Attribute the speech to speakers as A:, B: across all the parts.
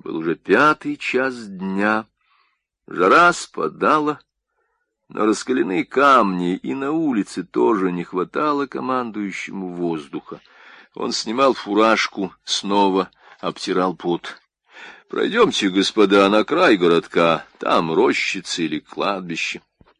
A: Был уже 5 час дня. Жара спадала, но раскаленные камни, и на улице тоже не хватало командующему воздуха. Он снимал фуражку, снова обтирал пот. «Пройдемте, господа, на край городка, там рощица или кладбище».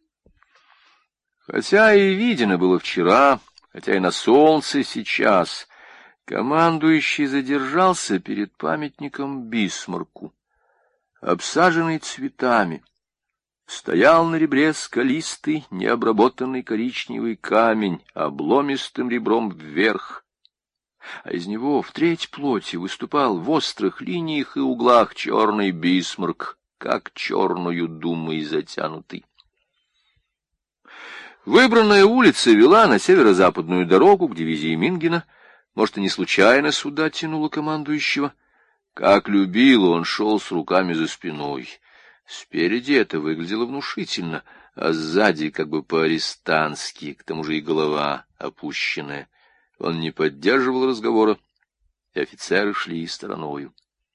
A: Хотя и видено было вчера, хотя и на солнце сейчас, командующий задержался перед памятником Бисмарку, обсаженный цветами. Стоял на ребре скалистый, необработанный коричневый камень, обломистым ребром вверх, а из него в треть плоти выступал в острых линиях и углах черный Бисмарк, как черную думой затянутый. Выбранная улица вела на северо-западную дорогу к дивизии Мингена. Может, и не случайно сюда тянуло командующего. Как любил, он шел с руками за спиной. Спереди это выглядело внушительно, а сзади как бы по-арестантски, к тому же и голова опущенная. Он не поддерживал разговора, и офицеры шли стороною.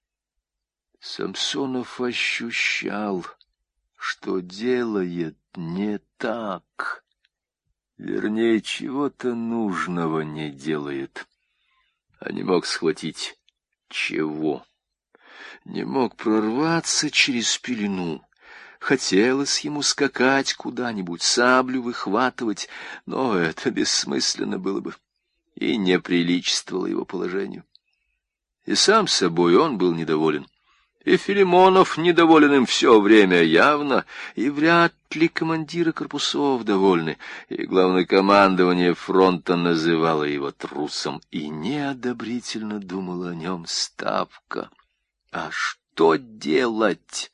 A: Самсонов ощущал, что делает не так. Вернее, чего-то нужного не делает. А не мог схватить чего. Не мог прорваться через пелену. Хотелось ему скакать куда-нибудь, саблю выхватывать, но это бессмысленно было бы и не приличествовало его положению. И сам собой он был недоволен. И Филимонов недоволен им все время явно, и вряд ли командиры корпусов довольны, и главнокомандование фронта называло его трусом, и неодобрительно думала о нем Ставка. А что делать?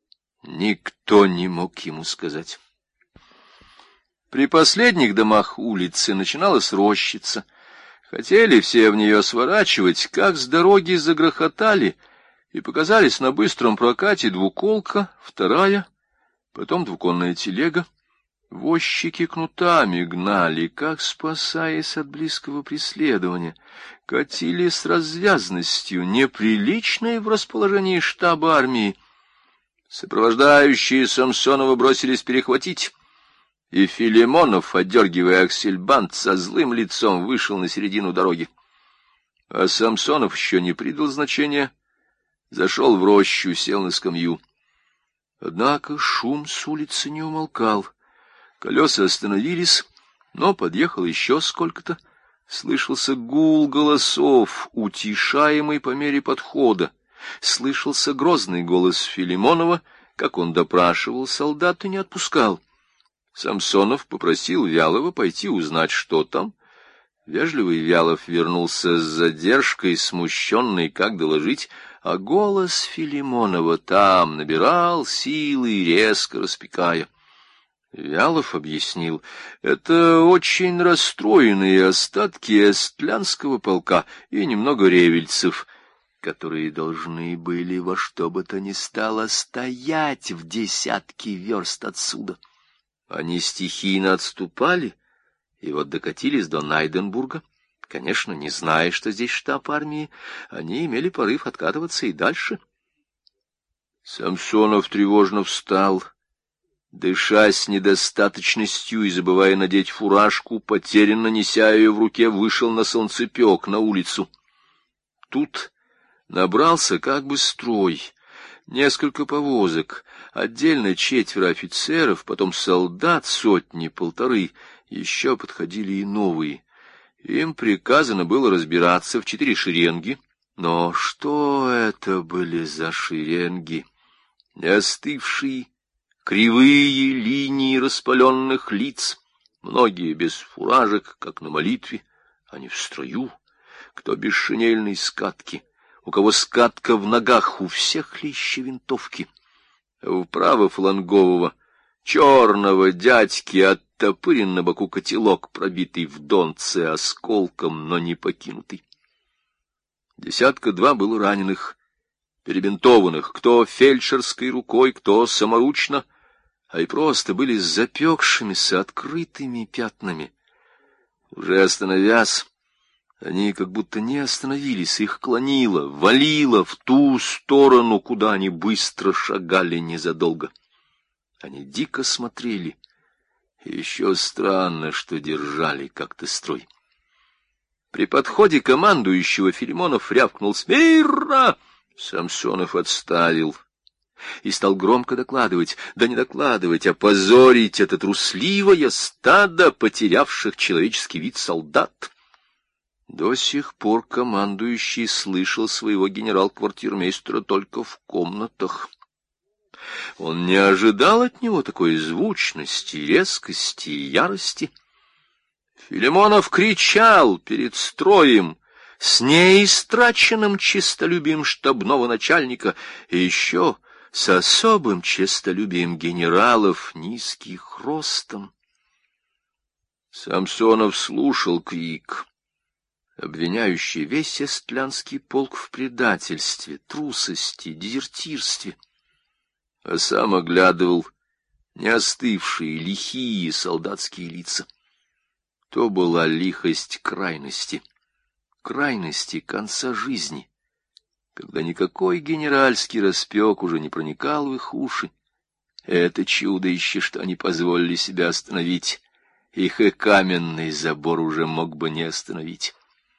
A: Никто не мог ему сказать. При последних домах улицы начиналась рощица. Хотели все в нее сворачивать, как с дороги загрохотали, и показались на быстром прокате двуколка, вторая, потом двуконная телега. Возчики кнутами гнали, как спасаясь от близкого преследования, катили с развязностью, неприличной в расположении штаба армии. Сопровождающие Самсонова бросились перехватить, и Филимонов, отдергивая аксельбант, со злым лицом вышел на середину дороги. А Самсонов еще не придал значения, зашел в рощу, сел на скамью. Однако шум с улицы не умолкал. Колеса остановились, но подъехало еще сколько-то. Слышался гул голосов, утишаемый по мере подхода. Слышался грозный голос Филимонова, как он допрашивал солдат и не отпускал. Самсонов попросил Вялова пойти узнать, что там. Вежливый Вялов вернулся с задержкой, смущенный, как доложить, а голос Филимонова там набирал силы, резко распекая. Вялов объяснил, это очень расстроенные остатки эстлянского полка и немного ревельцев, которые должны были во что бы то ни стало стоять в 10 верст отсюда. Они стихийно отступали, и вот докатились до Найденбурга. Конечно, не зная, что здесь штаб армии, они имели порыв откатываться и дальше. Самсонов тревожно встал, дыша с недостаточностью и забывая надеть фуражку, потерянно неся ее в руке, вышел на солнцепек, на улицу. Тут набрался как бы строй, несколько повозок, отдельно 4 офицеров, потом солдат 100-1,5, еще подходили и новые. Им приказано было разбираться в 4 шеренги, но что это были за шеренги? Остывшие, кривые линии распаленных лиц, многие без фуражек, как на молитве, они в строю, кто без шинельной скатки, у кого скатка в ногах, у всех лища винтовки. У правофлангового черного дядьки оттопырен на боку котелок, пробитый в донце осколком, но не покинутый. 2 было раненых, перебинтованных, кто фельдшерской рукой, кто саморучно, а и просто были с запекшимися открытыми пятнами. Уже остановясь, Они как будто не остановились, их клонило, валило в ту сторону, куда они быстро шагали незадолго. Они дико смотрели, и еще странно, что держали как-то строй. При подходе командующего Филимонов рявкнул: «Смирно!» Самсонов отставил и стал громко докладывать, да не докладывать, а позорить это трусливое стадо потерявших человеческий вид солдат. До сих пор командующий слышал своего генерал-квартирмейстера только в комнатах. Он не ожидал от него такой звучности, резкости и ярости. Филимонов кричал перед строем с неистраченным честолюбием штабного начальника и еще с особым честолюбием генералов низких ростом. Самсонов слушал крик, обвиняющий весь эстлянский полк в предательстве, трусости, дезертирстве, а сам оглядывал неостывшие, лихие солдатские лица. То была лихость крайности, крайности конца жизни, когда никакой генеральский распек уже не проникал в их уши. Это чудо-ище, что они позволили себя остановить, их и каменный забор уже мог бы не остановить.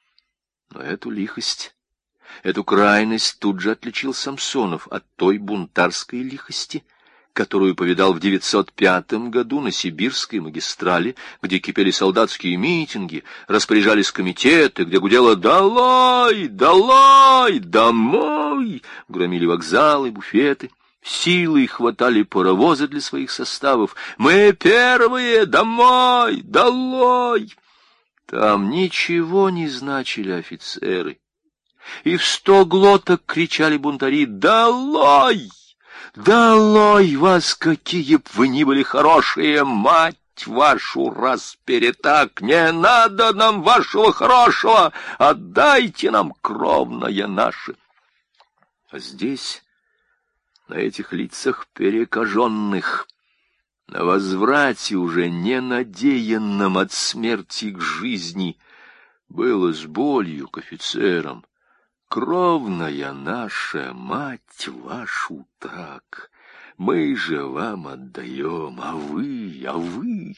A: Но эту лихость, эту крайность тут же отличил Самсонов от той бунтарской лихости, которую повидал в 905 году на Сибирской магистрали, где кипели солдатские митинги, распоряжались комитеты, где гудело «Долой! Долой! Домой!», громили вокзалы, буфеты, силой хватали паровозы для своих составов. «Мы первые! Домой! Долой!». Там ничего не значили офицеры, и в 100 глоток кричали бунтари «Долой! Долой вас, какие б вы ни были хорошие, мать вашу, раз перетак! Не надо нам вашего хорошего, отдайте нам кровное наше!» А здесь, на этих лицах перекаженных, на возврате уже ненадеянном от смерти к жизни, было с болью к офицерам: «Кровная наша, мать вашу, так, мы же вам отдаем, а вы...»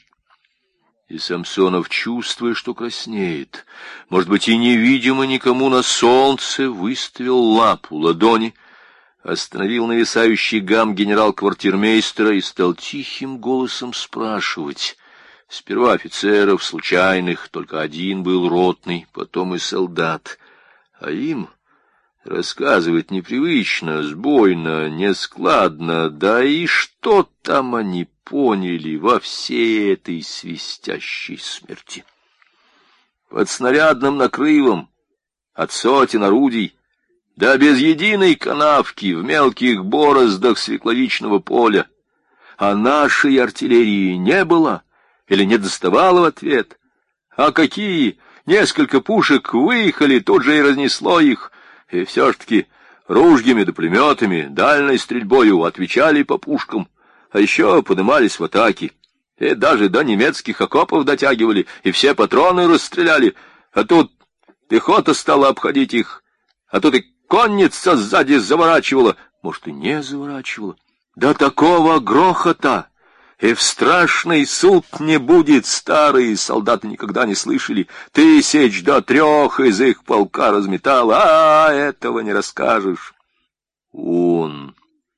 A: И Самсонов, чувствуя, что краснеет, может быть, и невидимо никому на солнце, выставил лапу ладони, остановил нависающий гам генерал-квартирмейстера и стал тихим голосом спрашивать. Сперва офицеров, случайных, только один был ротный, потом и солдат, а им рассказывать непривычно, сбойно, нескладно, да и что там они поняли во всей этой свистящей смерти? Под снарядным накрывом от сотен орудий, да без единой канавки в мелких бороздах свекловичного поля, а нашей артиллерии не было или не доставало в ответ. А какие? Несколько пушек выехали, тут же и разнесло их, и все ж таки ружьями да пулеметами, дальней стрельбою отвечали по пушкам, а еще поднимались в атаки, и даже до немецких окопов дотягивали, и все патроны расстреляли, а тут пехота стала обходить их, а тут и конница сзади заворачивала, может, и не заворачивала. До такого грохота и в страшный суд не будет, старые солдаты никогда не слышали. 1000 до 3 из их полка разметало, а этого не расскажешь. Он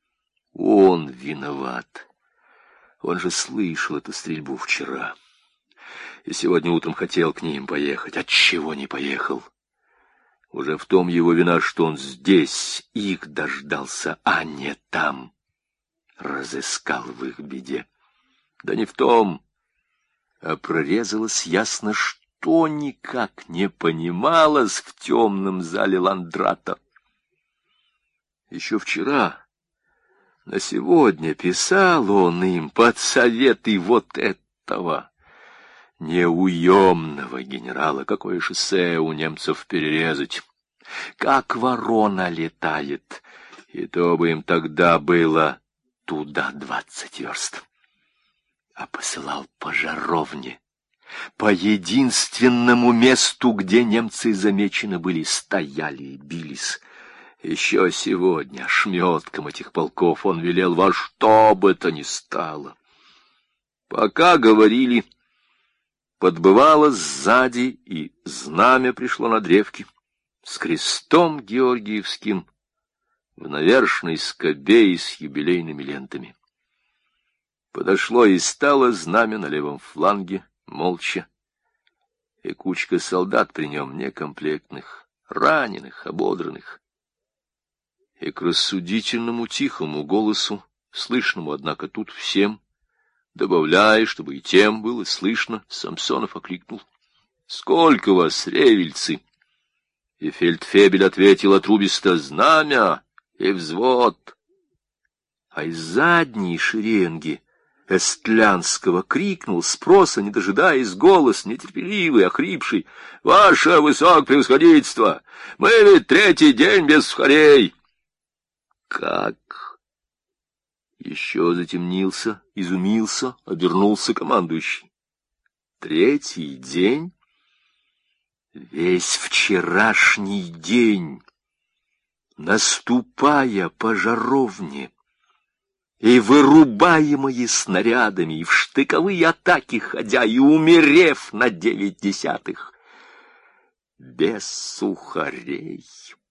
A: виноват. Он же слышал эту стрельбу вчера. И сегодня утром хотел к ним поехать. Отчего не поехал? Уже в том его вина, что он здесь их дождался, а не там. Разыскал в их беде. Да не в том, а прорезалось ясно, что никак не понималось в темном зале Ландрата. Еще вчера, на сегодня писал он им под советы вот этого неуемного генерала, какое шоссе у немцев перерезать, как ворона летает, и то бы им тогда было туда 20 верст. А посылал по жаровне, По единственному месту, где немцы замечены были, стояли и бились. Еще сегодня шметкам этих полков он велел во что бы то ни стало. Пока говорили, подбывало сзади, и знамя пришло на древке с крестом георгиевским в навершной скобе и с юбилейными лентами. Подошло и стало знамя на левом фланге, молча, и кучка солдат при нем некомплектных, раненых, ободранных. И к рассудительному тихому голосу, слышному, однако, тут всем, добавляя, чтобы и тем было слышно, Самсонов окликнул: «Сколько вас, ревельцы?» И фельдфебель ответил отрубисто: «Знамя и взвод». А из задней шеренги Эстлянского крикнул, спроса не дожидаясь, голос нетерпеливый, охрипший: «Ваше высокопревосходительство, мы ведь третий день без сухарей!» «Как?» Еще затемнился, изумился, обернулся командующий. «Третий день? Весь вчерашний день, наступая по жаровне и вырубаемые снарядами, и в штыковые атаки ходя, и умерев на 9/10, без сухарей».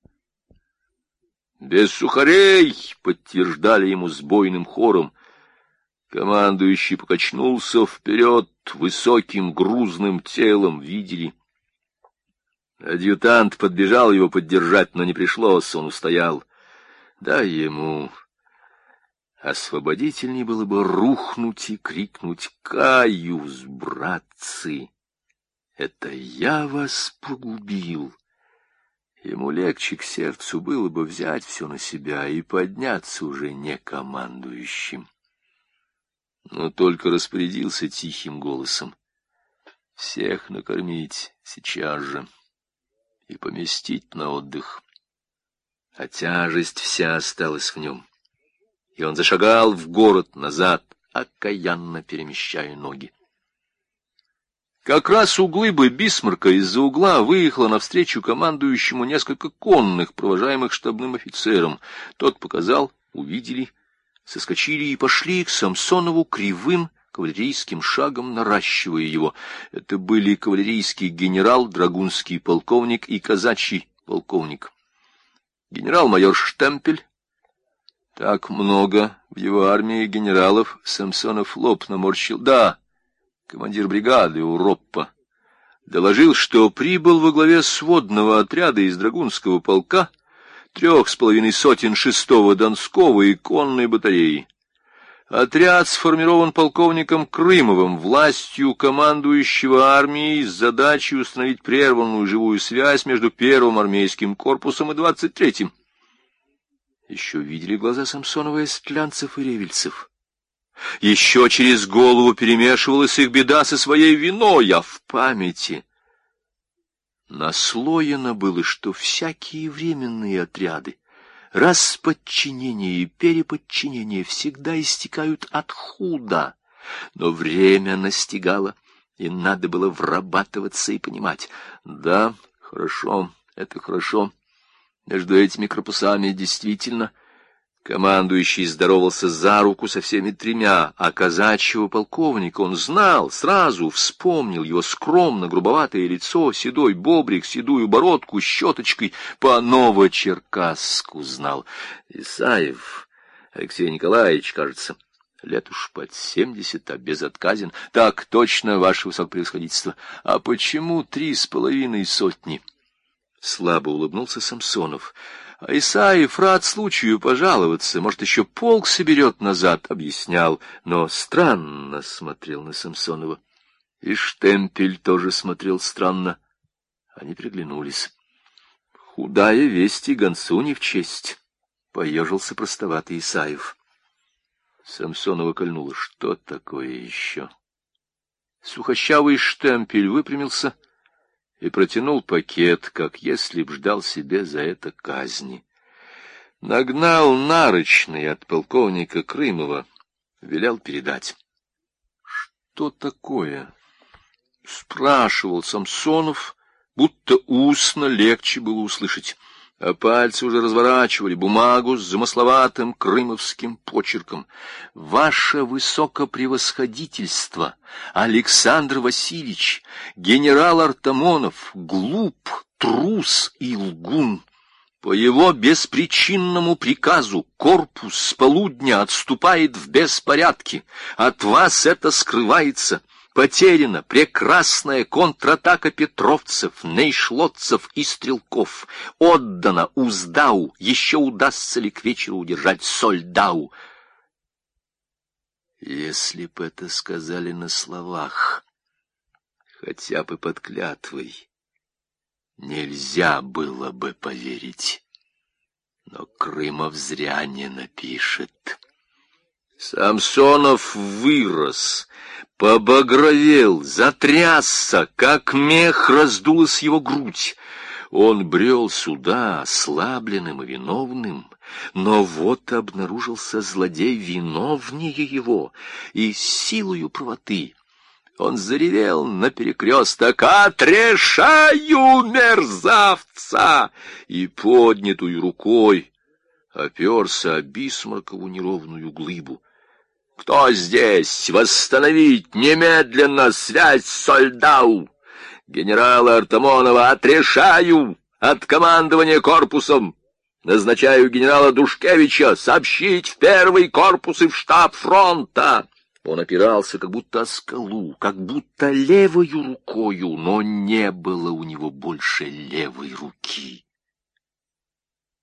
A: «Без сухарей!» — подтверждали ему сбойным хором. Командующий покачнулся вперед высоким грузным телом, видели. Адъютант подбежал его поддержать, но не пришлось, он устоял. Да ему освободительней было бы рухнуть и крикнуть: «Каюсь, братцы! Это я вас погубил!» Ему легче к сердцу было бы взять все на себя и подняться уже не командующим. Но только распорядился тихим голосом: «Всех накормить сейчас же и поместить на отдых». А тяжесть вся осталась в нем, и он зашагал в город назад, окаянно перемещая ноги. Как раз у глыбы Бисмарка из-за угла выехало навстречу командующему несколько конных, провожаемых штабным офицером. Тот показал, увидели, соскочили и пошли к Самсонову кривым кавалерийским шагом, наращивая его. Это были кавалерийский генерал, драгунский полковник и казачий полковник. Генерал-майор Штемпель. Так много в его армии генералов. Самсонов лоб наморщил. Да, командир бригады Уроппа доложил, что прибыл во главе сводного отряда из драгунского полка 3,5 сотен 6-го Донского и конной батареи. Отряд сформирован полковником Крымовым, властью командующего армией, с задачей установить прерванную живую связь между первым армейским корпусом и 23-м. Еще видели глаза Самсонова эстлянцев и ревельцев. Еще через голову перемешивалась их беда со своей виной, а в памяти наслоено было, что всякие временные отряды, расподчинение и переподчинение всегда истекают от худа, но время настигало, и надо было врабатываться и понимать: да, хорошо, это хорошо, между этими корпусами действительно. Командующий здоровался за руку со всеми тремя, а казачьего полковника он знал, сразу вспомнил его скромно грубоватое лицо, седой бобрик, седую бородку с щеточкой, по Новочеркасску знал. Исаев Алексей Николаевич, кажется, лет уж под 70, а безотказен. Так точно, ваше высокопревосходительство. А почему 3,5 сотни? Слабо улыбнулся Самсонов. А Исаев рад случаю пожаловаться, может, еще полк соберет назад, объяснял, но странно смотрел на Самсонова. И Штемпель тоже смотрел странно. Они приглянулись. Худая весть и гонцу не в честь, — поежился простоватый Исаев. Самсонова кольнуло: что такое еще? Сухощавый Штемпель выпрямился и протянул пакет, как если б ждал себе за это казни. Нагнал нарочный от полковника Крымова, велел передать. Что такое? — спрашивал Самсонов, будто устно легче было услышать, а пальцы уже разворачивали бумагу с замысловатым крымовским почерком. «Ваше высокопревосходительство, Александр Васильевич, генерал Артамонов, глуп, трус и лгун. По его беспричинному приказу корпус с полудня отступает в беспорядке. От вас это скрывается. Потеряна прекрасная контратака петровцев, нейшлотцев и стрелков. Отдана Уздау. Еще удастся ли к вечеру удержать Сольдау?» Если б это сказали на словах, хотя бы под клятвой, нельзя было бы поверить. Но Крымов зря не напишет. Самсонов вырос, побагровел, затрясся, как мех раздулась его грудь. Он брел сюда ослабленным и виновным, но вот обнаружился злодей виновнее его, и силою правоты он заревел на перекресток: «Отрешаю мерзавца!» и поднятую рукой оперся о Бисмаркову неровную глыбу. «Кто здесь? Восстановить немедленно связь с Сольдау! Генерала Артамонова отрешаю от командования корпусом! Назначаю генерала Душкевича сообщить в первый корпус и в штаб фронта!» Он опирался как будто о скалу, как будто левою рукою, но не было у него больше левой руки.